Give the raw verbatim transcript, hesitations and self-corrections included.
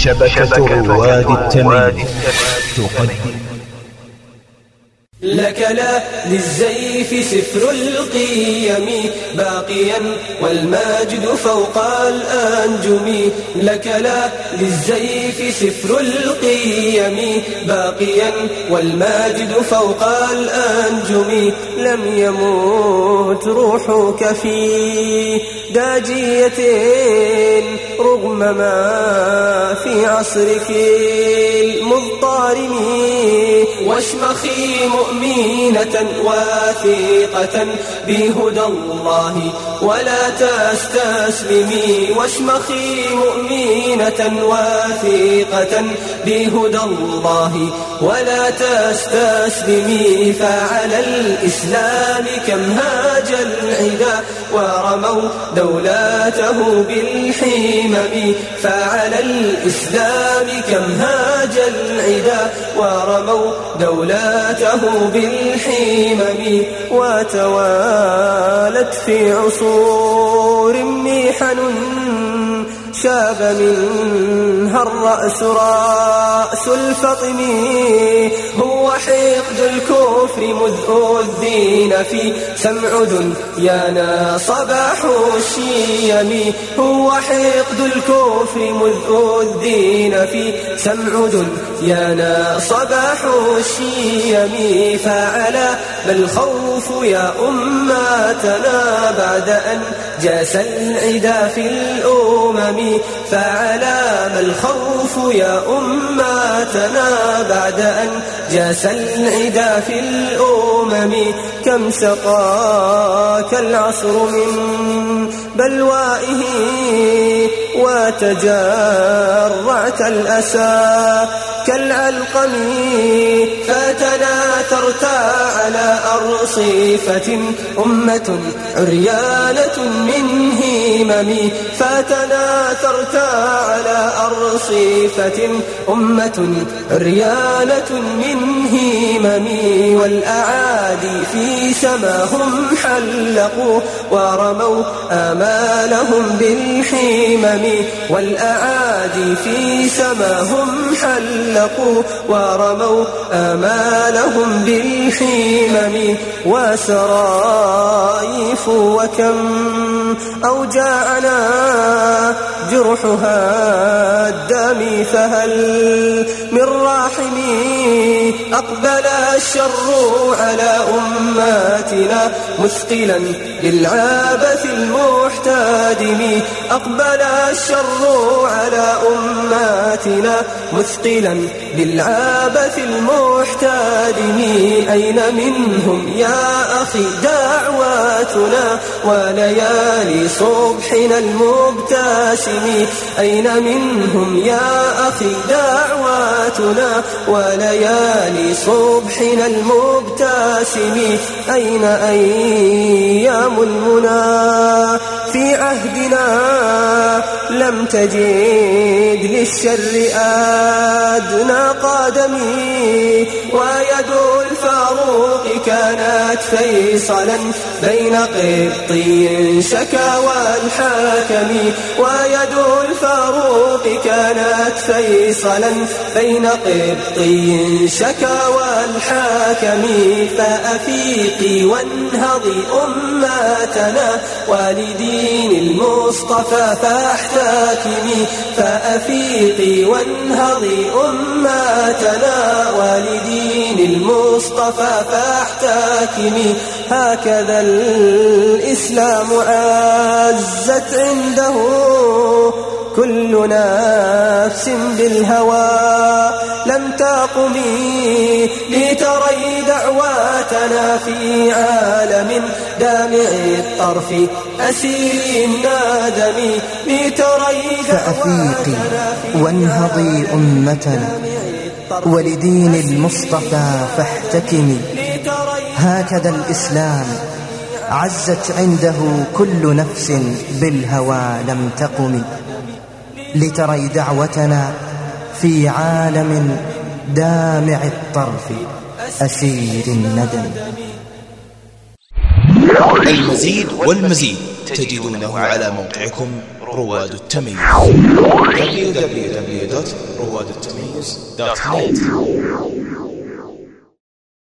شبكة رواد التميم تقدم لك لا للزيف سفر القيم باقيا والماجد فوق الأنجم. لك لا للزيف سفر القيم باقيا والماجد فوق الأنجم. لم يموت روحك في داجية رغم ما في عصرك المضطرم. واشمخي مؤمنة واثقة بهدى الله ولا تستسلمي. واشمخي مؤمنة واثقة بهدى الله ولا تستسلمي. فعلى الإسلام كم هاج العدا ورموا دولته بالحمم. فعلى الإسلام كم هاج العدا ورموا دولته بالحمم. وتوالت في عصور محن شاب منها الرأس رأس الفطم. هو حقد الكفر مذ أذين في سمعد يانا صباح الشيم. هو حقد الكفر مذ أذين في سمعد يانا صباح الشيم. فعلى ما الخوف يا أمتنا بعد أن جاس العدا في الأمم. فعلى ما الخوف يا أمتنا بعد أن جاس العدا في الأمم. كم سقاك العصر من بلوائه وتجرعت الأسى كالعلقم. فتناثرت على أرصفة أمة عريانة من همم. فتناثرت على أرصفة أمة عريانة من همم. والأعادي في سماهم حلقوا ورموا آمالهم بالحمم. والأعادي في سماهم حلقوا ورموا آمالهم بالحمم. وسرايف وكم أوجاعنا جرحها الدم فهل من راحم. أقبل الشر على أماتنا مثقلا للعابث المحتدم. أقبل الشر على أماتنا مثقلا للعابث المحتدم. أين منهم يا أخي دعواتنا وليالي صبحنا المبتسم. أين منهم يا أخي دعواتنا وليالي صبحنا المبتسم. أين أيام المنى في عهدنا لم تجد للشر أدنى قدمي. ويد الفاروق كانت فيصلا بين قبطي شكا والحاكم. ويد الفاروق كانت فيصلا بين قبطي شكا والحاكم. فأفيقي وانهضي أمتنا ولدين المصطفى فاحتكمي. فأفيقي وانهضي أمتنا ولدين المصطفى فاحتكمي. هكذا الإسلام عزت عنده كل نفس بالهوى لم تقمي. لتري دعواتنا في عالم دامع الطرف أسير الندم. لتري فأفيقي وانهضي أمتنا ولدين المصطفى فاحتكمي. هكذا الإسلام عزت عنده كل نفس بالهوى لم تقم. لتري دعوتنا في عالم دامع الطرف أسير الندم. المزيد والمزيد تجدونه على موقعكم رواد التميز دبليو دبليو دبليو دوت رواد التميز دوت نت.